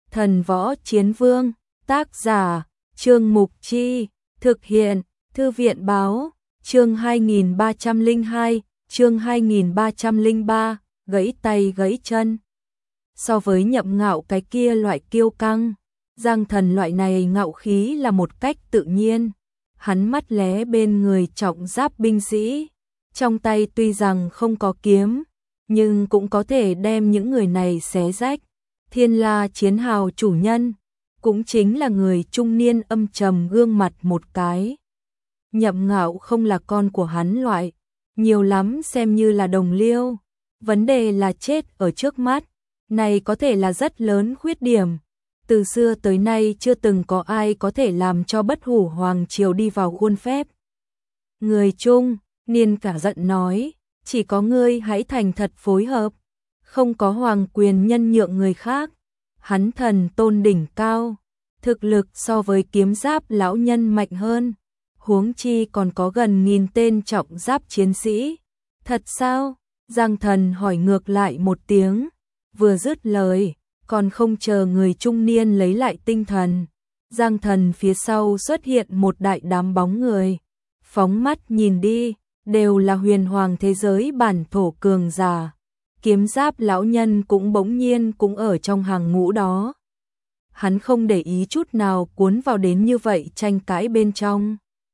Thần Võ Chiến Vương, tác giả, Trương Mục Chi, thực hiện, Thư viện Báo, chương 2302, chương 2303, gãy tay gãy chân. So với Nhậm Ngạo cái kia loại kiêu căng, Giang Thần loại này ngạo khí là một cách tự nhiên. Hắn mắt lé bên người trọng giáp binh sĩ, trong tay tuy rằng không có kiếm, nhưng cũng có thể đem những người này xé rách. Thiên La chiến hào chủ nhân, cũng chính là người trung niên âm trầm gương mặt một cái. Nhậm Ngạo không là con của hắn loại, nhiều lắm xem như là đồng liêu. Vấn đề là chết ở trước mắt, này có thể là rất lớn khuyết điểm. Từ xưa tới nay chưa từng có ai có thể làm cho Bất Hủ Hoàng Triều đi vào khuôn phép. Người Trung niên cả giận nói, chỉ có ngươi hãy thành thật phối hợp, không có hoàng quyền nhân nhượng người khác. Hắn thần tôn đỉnh cao, thực lực so với kiếm giáp lão nhân mạnh hơn, huống chi còn có gần 1000 tên trọng giáp chiến sĩ. Thật sao? Giang Thần hỏi ngược lại một tiếng, vừa dứt lời, còn không chờ người trung niên lấy lại tinh thần. Giang Thần phía sau xuất hiện một đại đám bóng người, phóng mắt nhìn đi, đều là huyền hoàng thế giới bản thổ cường giả. Kiếm giáp lão nhân cũng bỗng nhiên cũng ở trong hàng ngũ đó. Hắn không để ý chút nào cuốn vào đến như vậy tranh cãi bên trong.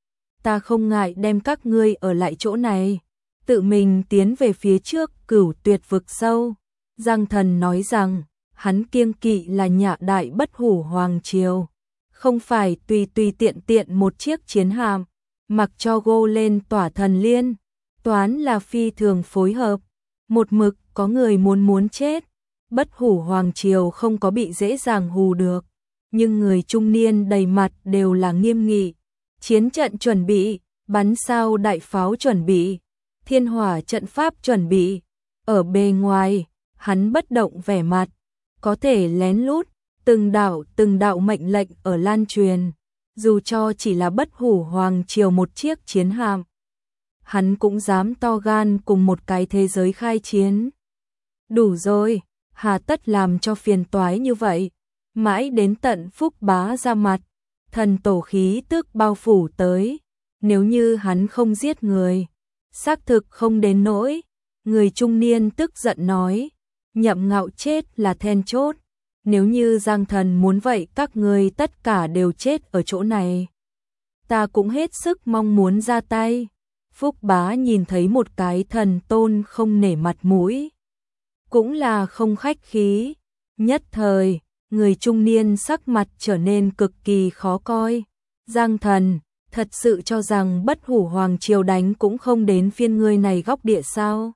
Ta không ngại đem các ngươi ở lại chỗ này, tự mình tiến về phía trước Cửu Tuyệt vực sâu. Giang Thần nói rằng, hắn kiêng kỵ là Nhạ Đại Bất Hủ Hoàng Triều, không phải tùy tùy tiện tiện một chiếc chiến hạm, mặc cho gô lên tỏa thần liên, toán là phi thường phối hợp. Một mực có người muốn chết, Bất Hủ Hoàng Triều không có bị dễ dàng hù được, nhưng người trung niên đầy mặt đều là nghiêm nghị. Chiến trận chuẩn bị, bắn sao đại pháo chuẩn bị, thiên hỏa trận pháp chuẩn bị. Ở bề ngoài, hắn bất động vẻ mặt, có thể lén lút, từng đạo mệnh lệnh ở lan truyền, dù cho chỉ là Bất Hủ Hoàng Triều một chiếc chiến hạm, hắn cũng dám to gan cùng một cái thế giới khai chiến. Đủ rồi, hà tất làm cho phiền toái như vậy. Mãi đến tận Phúc Bá ra mặt, thần tổ khí tức bao phủ tới. Nếu như hắn không giết người, xác thực không đến nỗi. Người trung niên tức giận nói, Nhậm Ngạo chết là then chốt. Nếu như Giang Thần muốn vậy các ngươi tất cả đều chết ở chỗ này. Ta cũng hết sức mong muốn ra tay. Phúc Bá nhìn thấy một cái thần tôn không nể mặt mũi, cũng là không khách khí. Nhất thời, người trung niên sắc mặt trở nên cực kỳ khó coi. Giang Thần, thật sự cho rằng Bất Hủ Hoàng Triều đánh cũng không đến phiên ngươi này góc địa sao?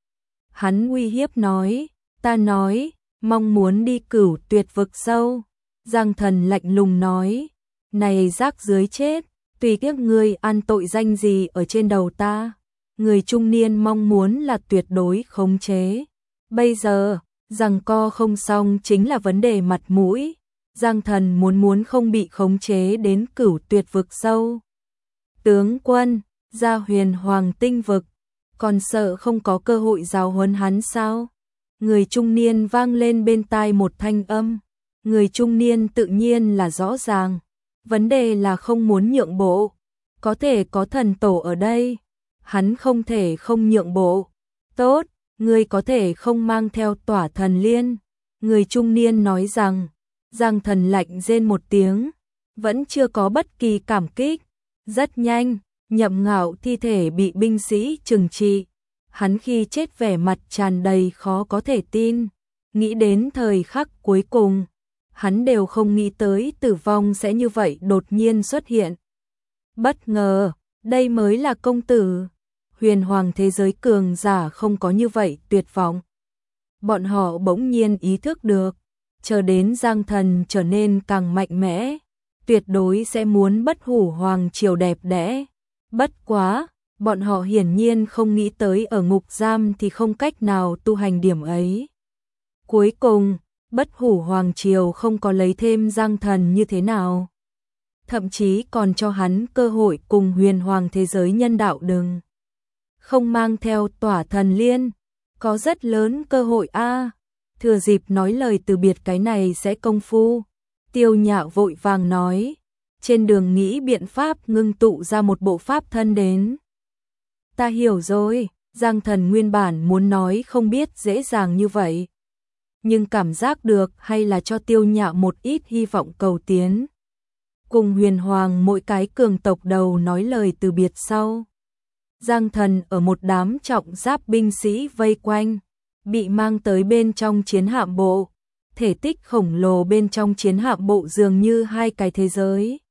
Hắn uy hiếp nói, ta nói, mong muốn đi Cửu Tuyệt vực sâu. Giang Thần lạnh lùng nói, này rác dưới chết, tùy tiếc ngươi ăn tội danh gì ở trên đầu ta. Người trung niên mong muốn là tuyệt đối khống chế. Bây giờ, giằng co không xong chính là vấn đề mặt mũi. Giang Thần muốn không bị khống chế đến Cửu Tuyệt vực sâu. Tướng quân, ra huyền hoàng tinh vực, còn sợ không có cơ hội giáo huấn hắn sao? Người trung niên vang lên bên tai một thanh âm. Người trung niên tự nhiên là rõ ràng. Vấn đề là không muốn nhượng bộ. Có thể có thần tổ ở đây, hắn không thể không nhượng bộ. Tốt, ngươi có thể không mang theo tỏa thần liên. Người trung niên nói rằng. Giang Thần lạnh rên một tiếng, vẫn chưa có bất kỳ cảm kích. Rất nhanh, Nhậm Ngạo thi thể bị binh sĩ trừng trị. Hắn khi chết vẻ mặt tràn đầy khó có thể tin. Nghĩ đến thời khắc cuối cùng, hắn đều không nghĩ tới tử vong sẽ như vậy đột nhiên xuất hiện. Bất ngờ, đây mới là công tử. Huyền hoàng thế giới cường giả không có như vậy tuyệt vọng. Bọn họ bỗng nhiên ý thức được, chờ đến Giang Thần trở nên càng mạnh mẽ, tuyệt đối sẽ muốn Bất Hủ Hoàng Triều đẹp đẽ. Bất quá, bọn họ hiển nhiên không nghĩ tới ở ngục giam thì không cách nào tu hành điểm ấy. Cuối cùng, Bất Hủ Hoàng Triều không có lấy thêm Giang Thần như thế nào. Thậm chí còn cho hắn cơ hội cùng huyền hoàng thế giới nhân đạo đừng. Không mang theo tỏa thần liên, có rất lớn cơ hội a. thừa dịp nói lời từ biệt cái này sẽ công phu. Tiêu Nhạo vội vàng nói, trên đường nghĩ biện pháp ngưng tụ ra một bộ pháp thân đến. Ta hiểu rồi, Giang Thần nguyên bản muốn nói không biết dễ dàng như vậy. Nhưng cảm giác được hay là cho Tiêu Nhạo một ít hy vọng cầu tiến. Cùng Huyền Hoàng mỗi cái cường tộc đầu nói lời từ biệt sau. Giang Thần ở một đám trọng giáp binh sĩ vây quanh, bị mang tới bên trong chiến hạm bộ. Thể tích khổng lồ bên trong chiến hạm bộ dường như hai cái thế giới.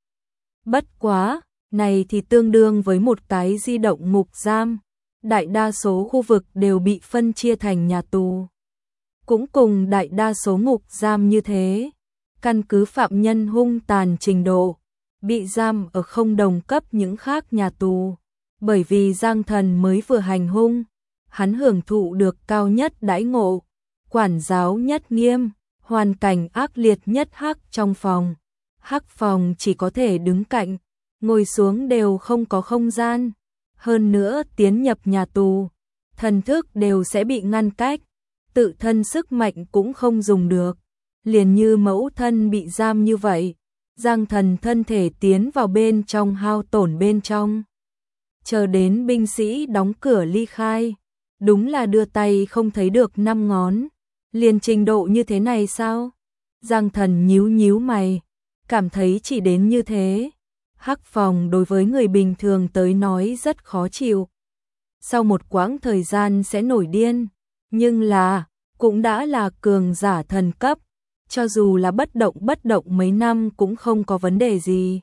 Bất quá, này thì tương đương với một cái di động ngục giam. Đại đa số khu vực đều bị phân chia thành nhà tù. Cũng cùng đại đa số ngục giam như thế. Căn cứ phạm nhân hung tàn trình độ, bị giam ở không đồng cấp những khác nhà tù. Bởi vì Giang Thần mới vừa hành hung, hắn hưởng thụ được cao nhất đãi ngộ, quản giáo nhất nghiêm, hoàn cảnh ác liệt nhất hắc trong phòng. Hắc phòng chỉ có thể đứng cạnh, ngồi xuống đều không có không gian. Hơn nữa tiến nhập nhà tù, thần thức đều sẽ bị ngăn cách, tự thân sức mạnh cũng không dùng được. Liền như mẫu thân bị giam như vậy, Giang Thần thân thể tiến vào bên trong hao tổn bên trong. Chờ đến binh sĩ đóng cửa ly khai, đúng là đưa tay không thấy được 5 ngón. Liền trình độ như thế này sao? Giang Thần nhíu nhíu mày, cảm thấy chỉ đến như thế. Hắc phòng đối với người bình thường tới nói rất khó chịu. Sau một quãng thời gian sẽ nổi điên, nhưng là, cũng đã là cường giả thần cấp, cho dù là bất động mấy năm cũng không có vấn đề gì.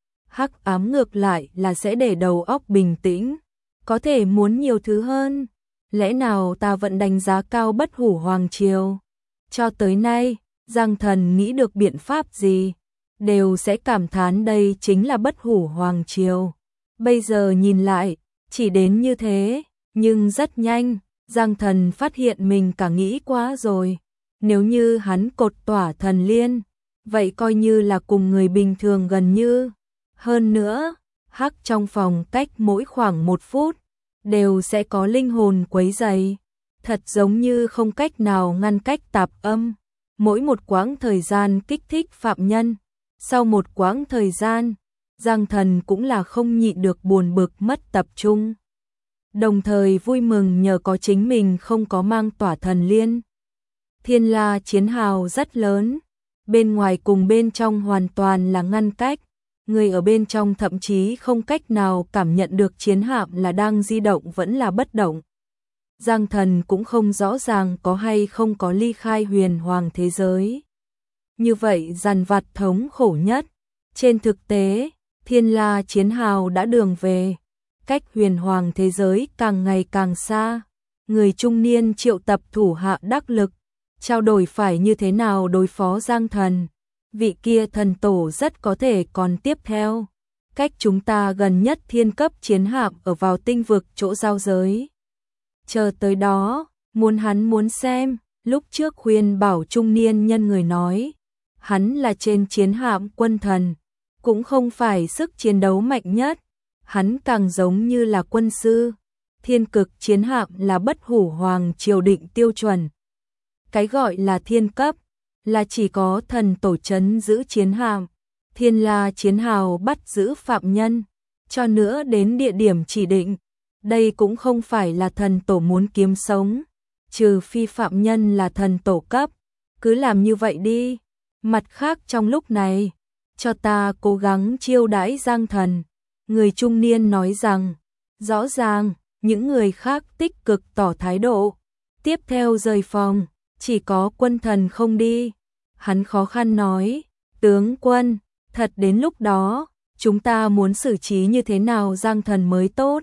Hắc ám ngược lại là sẽ để đầu óc bình tĩnh, có thể muốn nhiều thứ hơn. Lẽ nào ta vẫn đánh giá cao Bất Hủ Hoàng Triều? Cho tới nay, Giang Thần nghĩ được biện pháp gì, đều sẽ cảm thán đây chính là Bất Hủ Hoàng Triều. Bây giờ nhìn lại, chỉ đến như thế, nhưng rất nhanh, Giang Thần phát hiện mình cả nghĩ quá rồi. Nếu như hắn cột tỏa thần liên, vậy coi như là cùng người bình thường gần như. Hơn nữa, hắc trong phòng cách mỗi khoảng 1 phút, đều sẽ có linh hồn quấy rầy, thật giống như không cách nào ngăn cách tạp âm. Mỗi một quãng thời gian kích thích phạm nhân, sau một quãng thời gian, Giang Thần cũng là không nhịn được buồn bực mất tập trung. Đồng thời vui mừng nhờ có chính mình không có mang tỏa thần liên. Thiên La chiến hào rất lớn, bên ngoài cùng bên trong hoàn toàn là ngăn cách. Người ở bên trong thậm chí không cách nào cảm nhận được chiến hạm là đang di động vẫn là bất động. Giang Thần cũng không rõ ràng có hay không có ly khai huyền hoàng thế giới. Như vậy dằn vặt thống khổ nhất. Trên thực tế, Thiên La chiến hào đã đường về, cách huyền hoàng thế giới càng ngày càng xa. Người trung niên triệu tập thủ hạ đắc lực, trao đổi phải như thế nào đối phó Giang Thần. Vị kia thần tổ rất có thể còn tiếp theo. Cách chúng ta gần nhất thiên cấp chiến hạm ở vào tinh vực chỗ giao giới. Chờ tới đó, hắn muốn xem, lúc trước khuyên bảo trung niên nhân người nói. Hắn là trên chiến hạm quân thần, cũng không phải sức chiến đấu mạnh nhất. Hắn càng giống như là quân sư. Thiên cực chiến hạm là Bất Hủ Hoàng triều định tiêu chuẩn. Cái gọi là thiên cấp, là chỉ có thần tổ trấn giữ chiến hạm, Thiên La chiến hào bắt giữ phạm nhân, cho nữa đến địa điểm chỉ định. Đây cũng không phải là thần tổ muốn kiếm sống, trừ phi phạm nhân là thần tổ cấp, cứ làm như vậy đi. Mặt khác trong lúc này, cho ta cố gắng chiêu đãi Giang Thần. Người trung niên nói rằng, rõ ràng, những người khác tích cực tỏ thái độ. Tiếp theo rời phòng, chỉ có quân thần không đi. Hắn khó khăn nói, tướng quân, thật đến lúc đó, chúng ta muốn xử trí như thế nào Giang Thần mới tốt.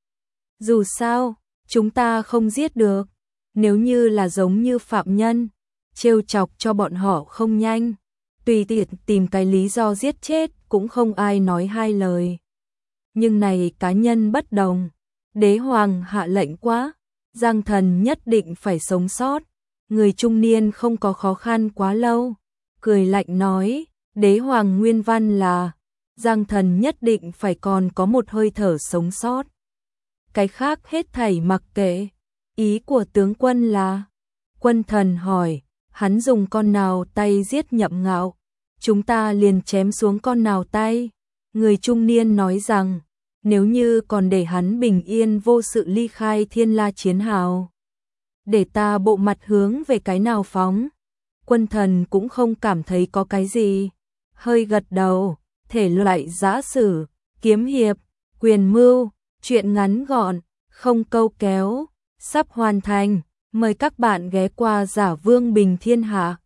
Dù sao, chúng ta không giết được, nếu như là giống như phạm nhân, trêu chọc cho bọn họ không nhanh, tùy tiện tìm cái lý do giết chết cũng không ai nói hai lời. Nhưng này cá nhân bất đồng, đế hoàng hạ lệnh quá, Giang Thần nhất định phải sống sót. Người trung niên không có khó khăn quá lâu, cười lạnh nói, đế hoàng nguyên văn là, Giang Thần nhất định phải còn có một hơi thở sống sót. Cái khác hết thảy mặc kệ, ý của tướng quân là, quân thần hỏi, hắn dùng con nào tay giết Nhậm Ngạo, chúng ta liền chém xuống con nào tay. Người trung niên nói rằng, nếu như còn để hắn bình yên vô sự ly khai Thiên La chiến hào, để ta bộ mặt hướng về cái nào phóng. Quân Thần cũng không cảm thấy có cái gì, hơi gật đầu, thể loại giã sử, kiếm hiệp, quyền mưu, truyện ngắn gọn, không câu kéo, sắp hoàn thành, mời các bạn ghé qua Giả Vương Bình Thiên Hạ.